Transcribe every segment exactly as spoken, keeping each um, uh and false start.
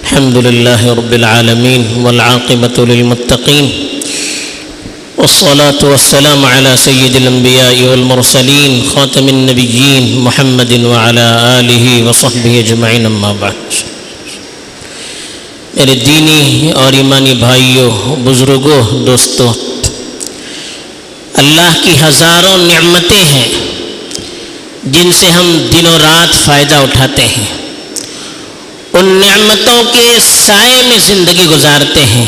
الحمد لله رب العالمين والعاقبة للمتقين والصلاة والسلام على سيد الأنبياء والمرسلين خاتم النبيين محمد وعلى آله وصحبه أجمعين أما بعد. میرے دینی اور ایمانی بھائیوں، بزرگوں، دوستوں، اللہ کی ہزاروں نعمتیں ہیں جن سے ہم دن و رات فائدہ اٹھاتے ہیں، ان نعمتوں کے سائے میں زندگی گزارتے ہیں.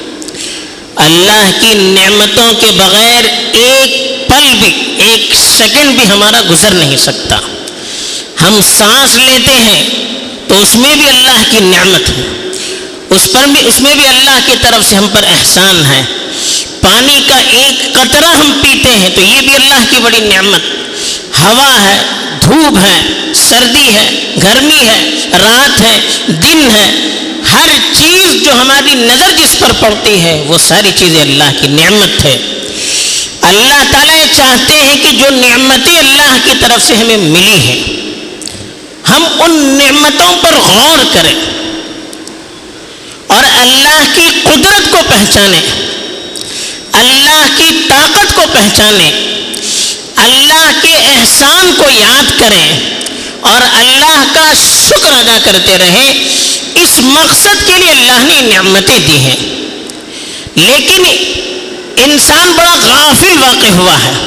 اللہ کی نعمتوں کے بغیر ایک پل بھی، ایک سیکنڈ بھی ہمارا گزر نہیں سکتا. ہم سانس لیتے ہیں تو اس میں بھی اللہ کی نعمت ہے، اس پر بھی اس میں بھی اللہ کی طرف سے ہم پر احسان ہے. پانی کا ایک قطرہ ہم پیتے ہیں تو یہ بھی اللہ کی بڑی نعمت. ہوا ہے، دھوپ ہے، سردی ہے، گرمی ہے، رات ہے، دن ہے، ہر چیز جو ہماری نظر جس پر پڑتی ہے وہ ساری چیزیں اللہ کی نعمت ہے. اللہ تعالیٰ یہ چاہتے ہیں کہ جو نعمتیں اللہ کی طرف سے ہمیں ملی ہیں ہم ان نعمتوں پر غور کریں اور اللہ کی قدرت کو پہچانیں، اللہ کی طاقت کو پہچانیں، اللہ کے احسان کو یاد کریں اور اللہ کا شکر ادا کرتے رہیں. اس مقصد کے لیے اللہ نے نعمتیں دی ہیں. لیکن انسان بڑا غافل واقع ہوا ہے.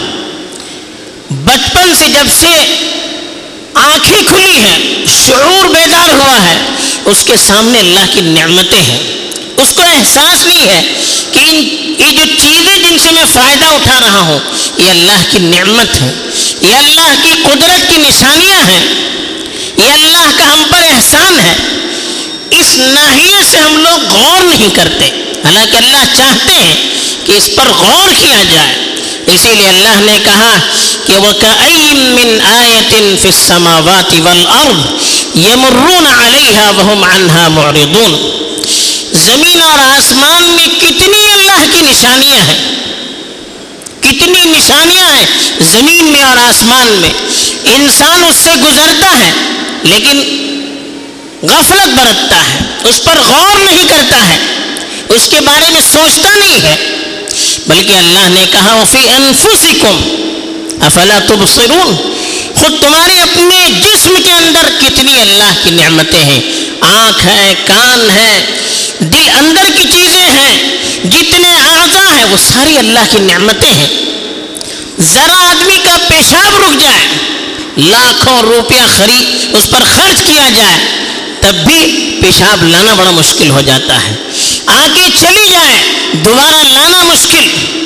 بچپن سے جب سے آنکھیں کھلی ہیں، شعور بیدار ہوا ہے، اس کے سامنے اللہ کی نعمتیں ہیں. اس کو احساس نہیں ہے کہ یہ جو چیزیں جن سے میں فائدہ اٹھا رہا ہوں یہ اللہ کی نعمت ہے، یہ اللہ کی قدرت کی نشانیاں ہیں، یہ اللہ کا ہم پر احسان ہے. اس ناحیے سے ہم لوگ غور نہیں کرتے، حالانکہ اللہ چاہتے ہیں کہ اس پر غور کیا جائے. اسی لیے اللہ نے کہا کہ وَكَأَيٍّ مِّنْ آيَةٍ فِي السَّمَاوَاتِ وَالْأَرْضِ يَمُرُّونَ عَلَيْهَا وَهُمْ عَنْهَا مُعْرِضُونَ. زمین اور آسمان میں کتنی اللہ کی نشانیاں ہیں، کتنی نشانیاں ہیں زمین میں اور آسمان میں. انسان اس سے گزرتا ہے لیکن غفلت برتتا ہے، اس پر غور نہیں کرتا ہے، اس کے بارے میں سوچتا نہیں ہے. بلکہ اللہ نے کہا وَفِي أَنفُسِكُمْ أَفَلَا تُبْصِرُونَ. خود تمہارے اپنے جسم کے اندر کتنی اللہ کی نعمتیں ہیں. آنکھ ہے، کان ہے، دل، اندر کی چیزیں ہیں، جتنے اعضاء ہیں وہ ساری اللہ کی نعمتیں ہیں. ذرا آدمی کا پیشاب رک جائے، لاکھوں روپیہ خرید اس پر خرچ کیا جائے تب بھی پیشاب لانا بڑا مشکل ہو جاتا ہے. آنکھیں چلی جائیں دوبارہ لانا مشکل.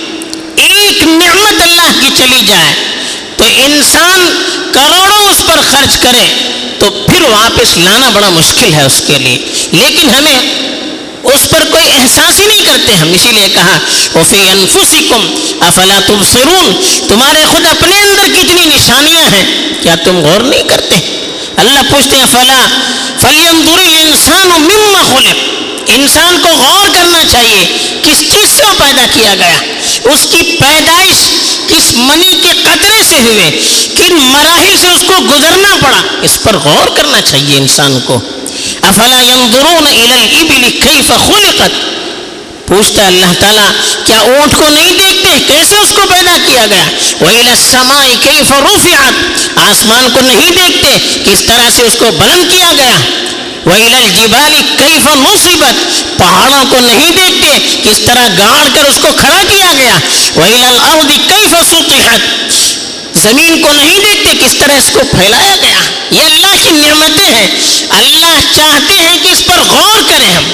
ایک نعمت اللہ کی چلی جائے تو انسان کروڑوں اس پر خرچ کرے تو پھر واپس لانا بڑا مشکل ہے اس کے لیے. لیکن ہمیں اس پر کوئی احساس ہی نہیں کرتے ہم. اسی لیے کہا وَفِي أَنفُسِكُمْ أَفَلَا تُبْصِرُونَ. تمہارے خود اپنے اندر کتنی نشانیاں ہیں، کیا تم غور نہیں کرتے؟ اللہ پوچھتے ہیں فلا فَلْيَنْظُرِ الْإِنسَانُ مِمَّ خُلِقَ. انسان کو غور کرنا چاہیے کس چیز سے وہ پیدا کیا گیا، اس کی پیدائش کس منی کے قطرے سے ہوئے، کن مراحل سے اس کو گزرنا پڑا، اس پر غور کرنا چاہیے انسان کو. افلا ينظرون الى الابل كيف خلقت. پوچھتا اللہ تعالیٰ کیا اونٹ کو نہیں دیکھتے کیسے اس کو پیدا کیا گیا. وَإِلَى السَّمَاءِ كَيْفَ رُفِعَتْ. آسمان کو نہیں دیکھتے کس طرح سے اس کو بلند کیا گیا. وَإِلَى الْجِبَالِ كَيْفَ نُصِبَتْ. پہاڑوں کو نہیں دیکھتے کس طرح گاڑ کر اس کو کھڑا کیا گیا. وَإِلَى الْأَرْضِ كَيْفَ سُطِحَتْ. زمین کو نہیں دیکھتے کس طرح اس کو پھیلایا گیا. یہ اللہ کی نعمتیں ہیں. اللہ چاہتے ہیں کہ اس پر غور کریں ہم،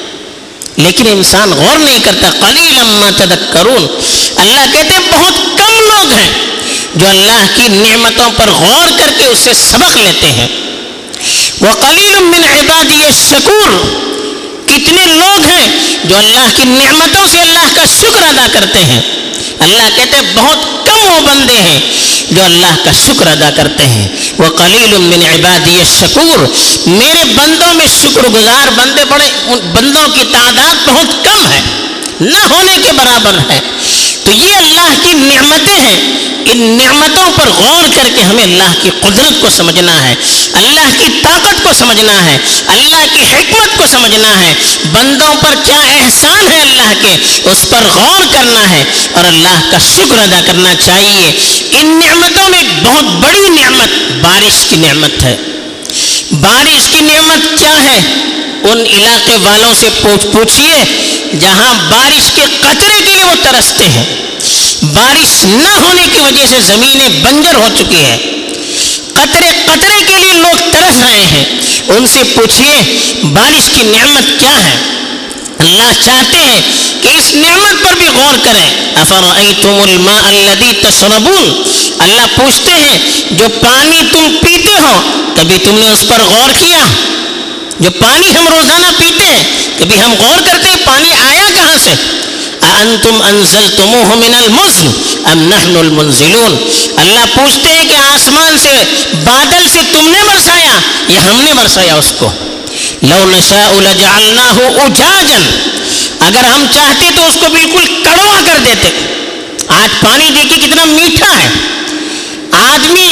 لیکن انسان غور نہیں کرتا. قَلِيلًا مَا تَذَكَّرُونَ. اللہ کہتے ہیں بہت کم لوگ ہیں جو اللہ کی نعمتوں پر غور کر کے اس سے سبق لیتے ہیں. وَقَلِيلٌ مِّنْ عِبَادِيَ الشَّكُورُ. کتنے لوگ ہیں جو اللہ کی نعمتوں سے اللہ کا شکر ادا کرتے ہیں. اللہ کہتے ہیں بہت کم وہ بندے ہیں جو اللہ کا شکر ادا کرتے ہیں. وَقَلِيلٌ مِّنْ عِبَادِيَ الشَّكُورُ. میرے بندوں میں شکر گزار بندے بڑے، بندوں کی تعداد بہت کم ہے، نہ ہونے کے برابر ہے. تو تو یہ اللہ کی نعمتیں ہیں، ان نعمتوں پر غور کر کے ہمیں اللہ کی قدرت کو سمجھنا ہے، اللہ کی طاقت کو سمجھنا ہے، اللہ کی حکمت کو سمجھنا ہے، بندوں پر کیا احسان ہے اللہ کے اس پر غور کرنا ہے اور اللہ کا شکر ادا کرنا چاہیے۔ ان نعمتوں میں ایک بہت بڑی نعمت بارش کی نعمت ہے۔ بارش کی نعمت کیا ہے؟ ان علاقے والوں سے پوچھ پوچھئے جہاں بارش کے قطرے کے لیے وہ ترستے ہیں، بارش نہ ہونے کی وجہ سے زمینیں بنجر ہو چکی ہے، قطرے قطرے کے لیے لوگ ترس رہے ہیں، ان سے پوچھئے بارش کی نعمت کیا ہے۔ اللہ چاہتے ہیں کہ اس نعمت پر بھی غور کریں۔ افرأیتم الماء الذی تشربون، اللہ پوچھتے ہیں جو پانی تم پیتے ہو کبھی تم نے اس پر غور کیا؟ جو پانی ہم روزانہ پیتے ہیں کبھی ہم غور کرتے ہیں پانی آیا کہاں سے؟ اَأَنْتُمْ أَنزَلْتُمُوهُ مِنَ الْمُزْنِ أَمْ نَحْنُ الْمُنزِلُونَ، اللہ پوچھتے ہیں کہ آسمان سے بادل سے تم نے برسایا یا ہم نے برسایا اس کو؟ لَوْ نَشَاءُ لَجَعَلْنَاهُ أُجَاجًا، اگر ہم چاہتے تو اس کو بالکل کڑوا کر دیتے۔ آج پانی دیکھیں کتنا میٹھا ہے، آدمی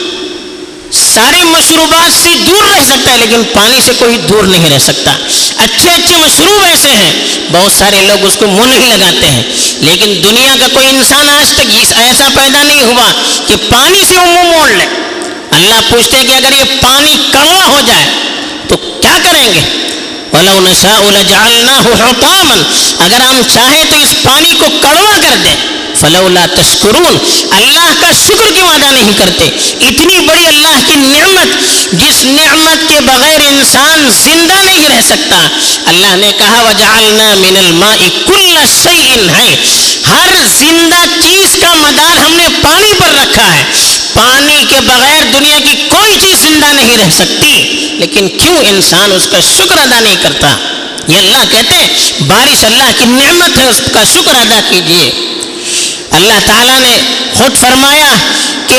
سارے مشروبات سے دور رہ سکتا ہے لیکن پانی سے کوئی دور نہیں رہ سکتا۔ اچھے اچھے مشروب ایسے ہیں بہت سارے لوگ اس کو منہ نہیں لگاتے ہیں، لیکن دنیا کا کوئی انسان آج تک ایسا پیدا نہیں ہوا کہ پانی سے وہ منہ موڑ لے۔ اللہ پوچھتے ہیں کہ اگر یہ پانی کڑوا ہو جائے تو کیا کریں گے؟ وَلَوْ نَشَاءُ لَجَعَلْنَاهُ حُطَامًا، اگر ہم چاہیں تو اس پانی کو کڑوا کر دیں۔ فَلَوْلَا تَشْكُرُونَ، اللہ کا شکر کیوں ادا نہیں کرتے؟ اتنی بڑی اللہ کی نعمت جس نعمت کے بغیر انسان زندہ نہیں رہ سکتا۔ اللہ نے کہا وَجَعَلْنَا مِنَ الْمَاءِ كُلَّ شَيْءٍ حَيٍّ، ہر زندہ چیز کا مدار ہم نے پانی پر رکھا ہے۔ پانی کے بغیر دنیا کی کوئی چیز زندہ نہیں رہ سکتی، لیکن کیوں انسان اس کا شکر ادا نہیں کرتا؟ یہ اللہ کہتے ہیں بارش اللہ کی نعمت ہے، اس کا شکر ادا کیجئے۔ اللہ تعالیٰ نے خود فرمایا کہ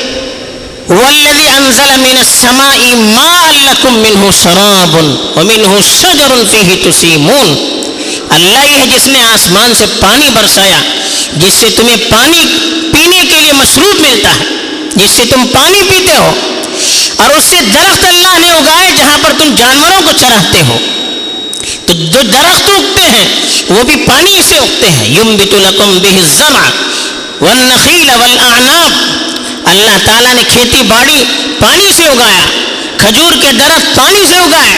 وَالَّذِي أَنزَلَ مِنَ السَّمَاءِ مَاءً لَكُم مِّنْهُ شَرَابٌ وَمِنْهُ شَجَرٌ فِيهِ تُسِيمُونَ، اللہ ہی ہے جس نے آسمان سے پانی برسایا جس سے تمہیں پانی پینے کے لیے مشروب ملتا ہے، جس سے تم پانی پیتے ہو، اور اس سے درخت اللہ نے اگائے جہاں پر تم جانوروں کو چراتے ہو۔ تو جو درخت اگتے ہیں وہ بھی پانی سے اگتے ہیں۔ يُنبِتُ لَكُمْ بِهِ الزَّرْعَ وَالنَّخِيلَ وَالْأَعْنَابَ، اللہ تعالیٰ نے کھیتی باڑی پانی سے اگایا، کھجور کے درخت پانی سے اگائے،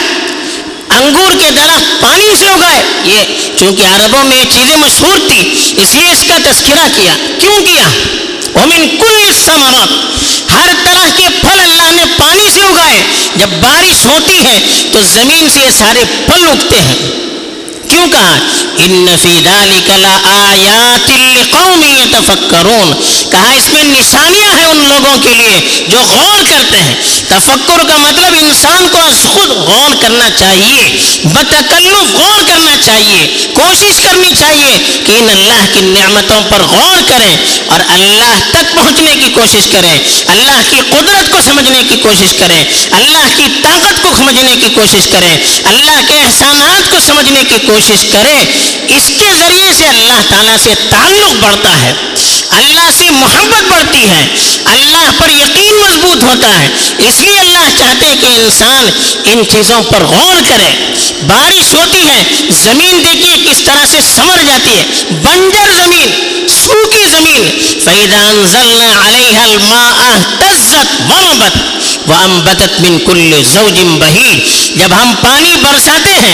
انگور کے درخت پانی سے اگائے۔ یہ چونکہ عربوں میں یہ چیزیں مشہور تھی اس لیے اس کا تذکرہ کیا۔ کیوں کیا؟ وَمِن كُلِّ الثَّمَرَاتِ، ہر طرح کے پھل اللہ نے پانی سے اگائے۔ جب بارش ہوتی ہے تو زمین سے یہ سارے پھل اگتے ہیں۔ کیوں کہا؟ ان فی ذلک لآیات لقوم یتفکرون، کہا اس میں نشانیاں ہیں ان لوگوں کے لیے جو غور کرتے ہیں۔ تفکر کا مطلب انسان کو از خود غور کرنا چاہیے، بتکلف غور کرنا چاہیے، کوشش کرنی چاہیے کہ ان اللہ کی نعمتوں پر غور کریں اور اللہ تک پہنچنے کی کوشش کریں، اللہ کی قدرت کو سمجھنے کی کوشش کریں، اللہ کی طاقت کو سمجھنے کی کوشش کریں، اللہ کے احسانات کو سمجھنے کی کوشش کریں۔ اس کے ذریعے سے اللہ تعالیٰ سے تعلق بڑھتا ہے، اللہ سے محبت بڑھتی ہے، اللہ پر یقین مضبوط ہوتا ہے۔ اس لیے اللہ چاہتے ہیں کہ انسان ان چیزوں پر غور کرے۔ بارش ہوتی ہے، زمین دیکھیے کس طرح سے سمر جاتی ہے، بنجر زمین، سوکھی زمین۔ فَإِذَا أَنزَلْنَا عَلَيْهَا الْمَاءَ اهْتَزَّتْ وَرَبَتْ وَأَنبَتَتْ مِنْ كُلِّ زَوْجٍ بَهِيجٍ، جب ہم پانی برساتے ہیں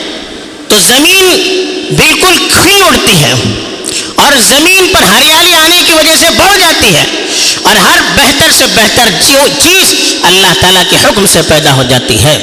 تو زمین بالکل کھل اڑتی ہے اور زمین پر ہریالی آنے کی وجہ سے بڑھ جاتی ہے، اور ہر بہتر سے بہتر چیز اللہ تعالیٰ کے حکم سے پیدا ہو جاتی ہے۔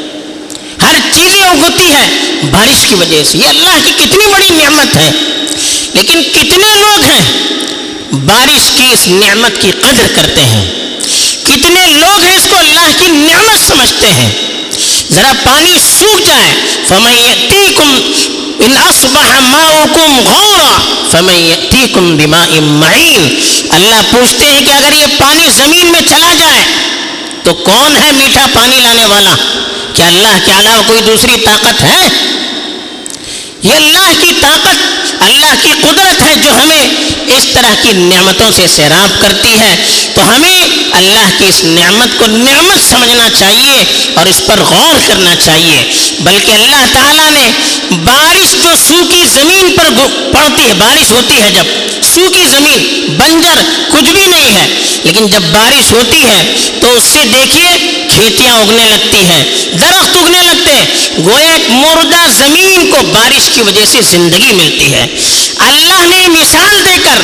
ہر چیزیں اگتی ہے بارش کی وجہ سے۔ یہ اللہ کی کتنی بڑی نعمت ہے، لیکن کتنے لوگ ہیں بارش کی اس نعمت کی قدر کرتے ہیں؟ کتنے لوگ ہیں اس کو اللہ کی نعمت سمجھتے ہیں؟ ذرا پانی سوکھ جائے فَمَن يَأْتِيكُمْ إِنْ أَصْبَحَ مَاؤُكُمْ غَوْرًا فَمَن يَأْتِيكُمْ بِمَاءٍ مَّعِينٍ، اللہ پوچھتے ہیں کہ اگر یہ پانی زمین میں چلا جائے تو کون ہے میٹھا پانی لانے والا؟ کیا اللہ کے علاوہ کوئی دوسری طاقت ہے؟ یہ اللہ کی طاقت، اللہ کی قدرت ہے جو ہمیں اس طرح کی نعمتوں سے سیراب کرتی ہے. تو ہمیں اللہ کی اس نعمت کو نعمت سمجھنا چاہیے اور اس پر غور کرنا چاہیے. بلکہ اللہ تعالیٰ نے بارش جو سوکھی زمین پر پڑتی ہے، بارش ہوتی ہے جب سوکھی زمین بنجر کچھ بھی نہیں ہے، لیکن جب بارش ہوتی ہے تو اس سے دیکھیے کھیتیاں اگنے لگتی ہیں، درخت اگنے لگتے ہیں، گویا ایک مردہ زمین کو بارش کی وجہ سے زندگی ملتی ہے. اللہ نے مثال دے کر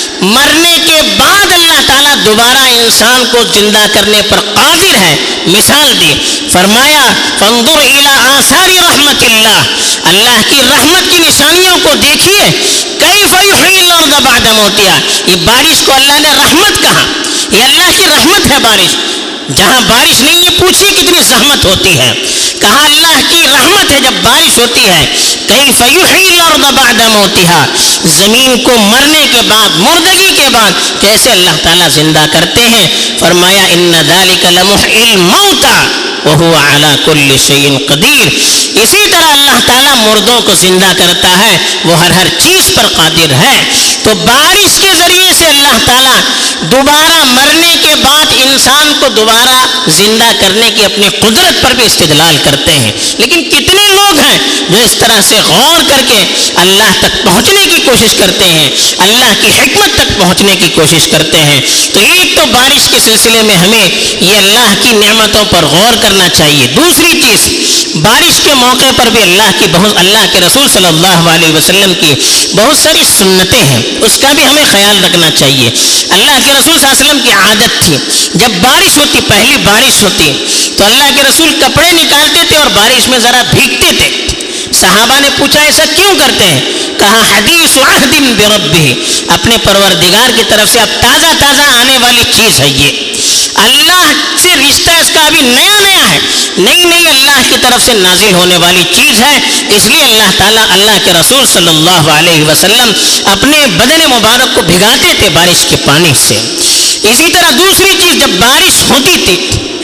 مرنے کے بعد اللہ تعالیٰ دوبارہ انسان کو زندہ کرنے پر قادر ہے، مثال دی. فرمایا فانظر الی آثار رحمت اللہ، اللہ کی رحمت کی نشانیوں کو دیکھیے. کیف یحیی الارض بعد موتها، یہ بارش کو اللہ نے رحمت کہا، یہ اللہ کی رحمت ہے بارش. جہاں بارش نہیں ہے پوچھیے کتنی زحمت ہوتی ہے، کہا اللہ کی رحمت ہے جب بارش ہوتی ہے. کیف یحیی الارض بعد موتها، زمین کو مرنے کے بعد، مردگی کے بعد کیسے اللہ تعالیٰ زندہ کرتے ہیں. فرمایا ان ذلک لمحیی الموتى وهو على كل شيء قدیر. اسی طرح اللہ تعالیٰ مردوں کو زندہ کرتا ہے، وہ ہر ہر چیز پر قادر ہے. تو بارش کے ذریعے سے اللہ تعالیٰ دوبارہ مرنے کے بعد انسان کو دوبارہ زندہ کرنے کی اپنی قدرت پر بھی استدلال کرتے ہیں. لیکن کتنے لوگ ہیں جو اس طرح سے غور کر کے اللہ تک پہنچنے کی کوشش کرتے ہیں، اللہ کی حکمت تک پہنچنے کی کوشش کرتے ہیں. تو ایک تو بارش کے سلسلے میں ہمیں یہ اللہ کی نعمتوں پر غور کرنا چاہیے. دوسری چیز، بارش کے موقع پر بھی اللہ کی بہت اللہ کے رسول صلی اللہ علیہ وسلم کی بہت ساری سنتیں ہیں، اس کا بھی ہمیں خیال رکھنا چاہیے. اللہ کے رسول صلی اللہ علیہ وسلم کی عادت تھی جب بارش ہوتی، پہلی بارش ہوتی تو اللہ کے رسول کپڑے نکالتے تھے اور بارش میں ذرا بھیگتے تھے. صحابہ نے پوچھا ایسا کیوں کرتے ہیں؟ کہا حدیث عہد بربہ، اپنے پروردگار کی طرف سے اب تازہ تازہ آنے والی چیز ہے، یہ اللہ سے رشتہ اس کا ابھی نیا نیا ہے، نئی نئی اللہ کی طرف سے نازل ہونے والی چیز ہے. اس لیے اللہ تعالیٰ اللہ کے رسول صلی اللہ علیہ وسلم اپنے بدن مبارک کو بھگاتے تھے بارش کے پانی سے. اسی طرح دوسری چیز، جب بارش ہوتی تھی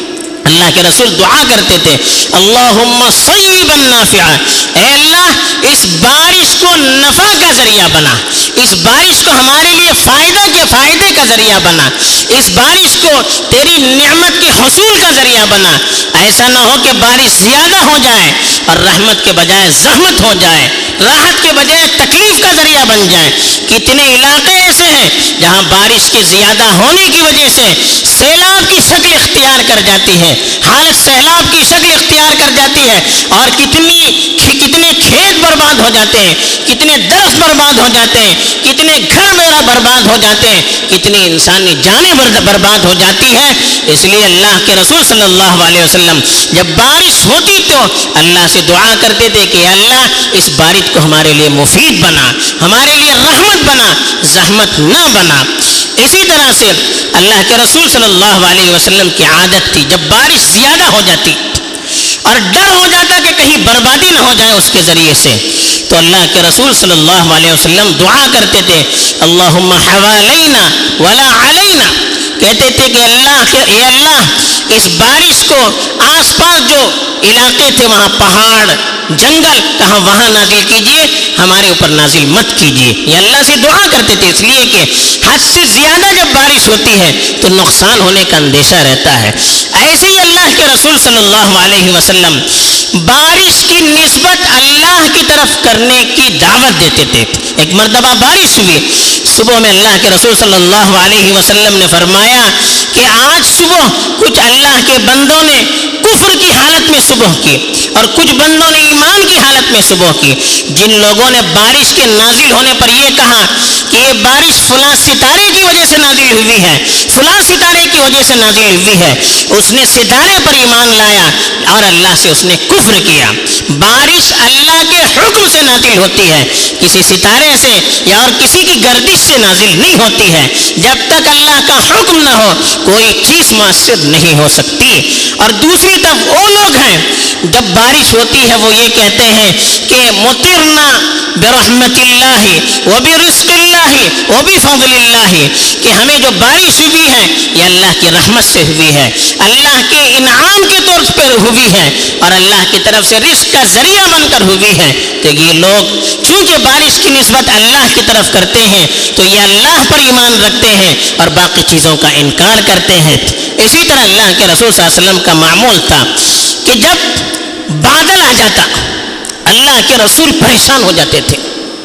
اللہ کے رسول دعا کرتے تھے اللہم صیبا نافعا، اے اللہ اس بارش کو نفع کا ذریعہ بنا، اس بارش کو ہمارے لیے فائدہ کے فائدے کا ذریعہ بنا، اس بارش کو تیری نعمت کے حصول کا ذریعہ بنا. ایسا نہ ہو کہ بارش زیادہ ہو جائے اور رحمت کے بجائے زحمت ہو جائے، راحت کے بجائے تکلیف کا ذریعہ بن جائے. کتنے علاقے ایسے ہیں جہاں بارش کے زیادہ ہونے کی وجہ سے سیلاب کی شکل اختیار کر جاتی ہے، حالت سیلاب کی شکل اختیار کر جاتی ہے، اور کتنی کتنے کھیت برباد ہو جاتے ہیں، کتنے درخت برباد ہو جاتے ہیں، کتنے گھر میرا برباد ہو جاتے ہیں، کتنی انسانی جانیں برباد ہو جاتی ہے. اس لیے اللہ کے رسول صلی اللہ علیہ وسلم جب بارش ہوتی تو اللہ سے دعا کرتے تھے کہ اللہ اس بارش کو ہمارے لیے مفید بنا، ہمارے لیے رحمت بنا، زحمت نہ بنا. اسی طرح سے اللہ کے رسول صلی اللہ علیہ وسلم کی عادت تھی جب بارش زیادہ ہو جاتی اور ڈر ہو جاتا کہ کہیں بربادی نہ ہو جائے اس کے ذریعے سے، تو اللہ کے رسول صلی اللہ علیہ وسلم دعا کرتے تھے اللہم حوالینا ولا علینا، کہتے تھے کہ اللہ اے اللہ اس بارش کو آس پاس جو علاقے تھے وہاں پہاڑ جنگل کہاں وہاں نازل کیجئے، ہمارے اوپر نازل مت کیجئے. یہ اللہ سے دعا کرتے تھے اس لیے کہ حد سے زیادہ جب بارش ہوتی ہے تو نقصان ہونے کا اندیشہ رہتا ہے. ایسے ہی اللہ کے رسول صلی اللہ علیہ وسلم بارش کی نسبت اللہ کی طرف کرنے کی دعوت دیتے تھے. ایک مرتبہ بارش ہوئی صبح میں، اللہ کے رسول صلی اللہ علیہ وسلم نے فرمایا کہ آج صبح کچھ اللہ کے بندوں نے کفر کی حالت میں صبح کی اور کچھ بندوں نے ایمان کی حالت میں صبح کی. جن لوگوں نے بارش کے نازل ہونے پر یہ کہا کہ یہ بارش فلاں ستارے کی وجہ سے نازل ہوئی ہے، فلاں ستارے کی وجہ سے نازل ہوئی ہے، اس نے ستارے پر ایمان لایا اور اللہ سے اس نے کفر کیا. بارش اللہ کے حکم سے نازل ہوتی ہے، کسی ستارے سے یا اور کسی کی گردش سے نازل نہیں ہوتی ہے. جب تک اللہ کا حکم نہ ہو کوئی چیز مؤثر نہیں ہو سکتی. اور دوسری طرف وہ لوگ ہیں جب بارش ہوتی ہے وہ یہ کہتے ہیں کہ مطرنا برحمت اللہ وبرزق اللہ وبفضل اللہ، کہ ہمیں جو بارش ہوئی ہے یہ اللہ کی رحمت سے ہوئی ہے، اللہ کے انعام کے طور پر ہوئی ہے اور اللہ کی طرف سے رزق کا ذریعہ بن کر ہوئی ہے. تو یہ لوگ چونکہ بارش کی نسبت اللہ کی طرف کرتے ہیں تو یہ اللہ پر ایمان رکھتے ہیں اور باقی چیزوں کا انکار کرتے ہیں۔ اسی طرح اللہ کے رسول صلی اللہ علیہ وسلم کا معمول تھا کہ جب بادل آ جاتا اللہ کے رسول پریشان ہو جاتے تھے،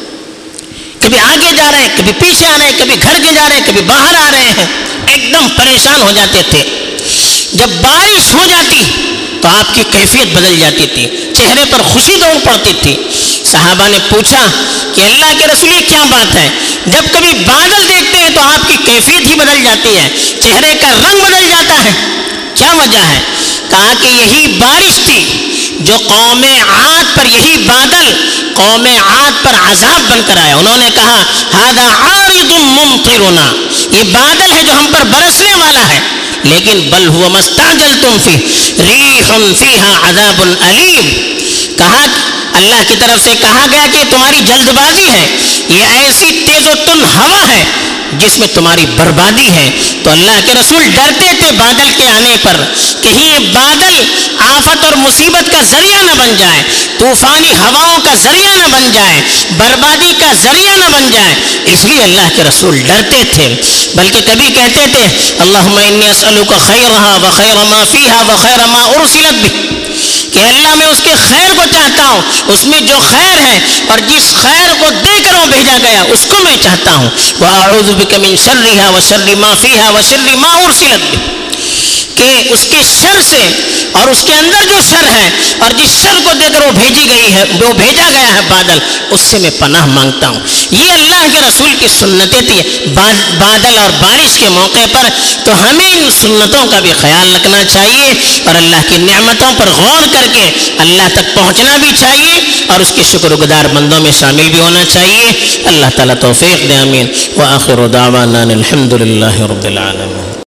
کبھی آگے جا رہے ہیں، کبھی پیچھے آ رہے ہیں، کبھی گھر کے جا رہے ہیں، کبھی باہر آ رہے ہیں، ایک دم پریشان ہو جاتے تھے۔ جب بارش ہو جاتی تو آپ کی کیفیت بدل جاتی تھی، چہرے پر خوشی دوڑ پڑتی تھی۔ صحابہ نے پوچھا کہ اللہ کے رسول یہ کیا بات ہے؟ جب کبھی بادل دیکھتے ہیں تو آپ کی کیفیت ہی بدل جاتی ہے، چہرے کا رنگ بدل جاتا ہے، کیا وجہ ہے؟ کہا کہ یہی بارش تھی جو قوم عاد پر، یہی بادل قوم عاد پر عذاب بن کر آیا۔ انہوں نے کہا ھذا عارض ممطرنا، یہ بادل ہے جو ہم پر برسنے والا ہے، لیکن بل هو ما استعجلتم فيه ریح فیها عذاب علیم۔ کہا اللہ کی طرف سے کہا گیا کہ تمہاری جلد بازی ہے، یہ ایسی تیز و تند ہوا ہے جس میں تمہاری بربادی ہے۔ تو اللہ کے رسول ڈرتے تھے بادل کے آنے پر، کہیں یہ بادل آفت اور مصیبت کا ذریعہ نہ بن جائے، طوفانی ہواؤں کا ذریعہ نہ بن جائے، بربادی کا ذریعہ نہ بن جائے، اس لیے اللہ کے رسول ڈرتے تھے۔ بلکہ کبھی کہتے تھے اللہم انی اسألک خیرہا و خیر ما فیہا و خیر ما ارسلت بہ، کہ اللہ میں اس کے خیر کو چاہتا ہوں، اس میں جو خیر ہے اور جس خیر کو دے کر وہ بھیجا گیا اس کو میں چاہتا ہوں۔ وَأَعُوذُ بِكَ مِن شَرِّهَا وَشَرِّ مَا فِيهَا وَشَرِّ مَا أُرْسِلَتْ بِهِ، کہ اس کے شر سے اور اس کے اندر جو شر ہے اور جس شر کو دے کر وہ بھیجی گئی ہے، وہ بھیجا گیا ہے بادل، اس سے میں پناہ مانگتا ہوں۔ یہ اللہ کے رسول کی سنتیں تھی بادل اور بارش کے موقع پر، تو ہمیں ان سنتوں کا بھی خیال رکھنا چاہیے اور اللہ کی نعمتوں پر غور کر کے اللہ تک پہنچنا بھی چاہیے اور اس کے شکر گزار بندوں میں شامل بھی ہونا چاہیے۔ اللہ تعالیٰ توفیق دے، آمین۔ وآخر دعوانا الحمد للہ رب العالمین۔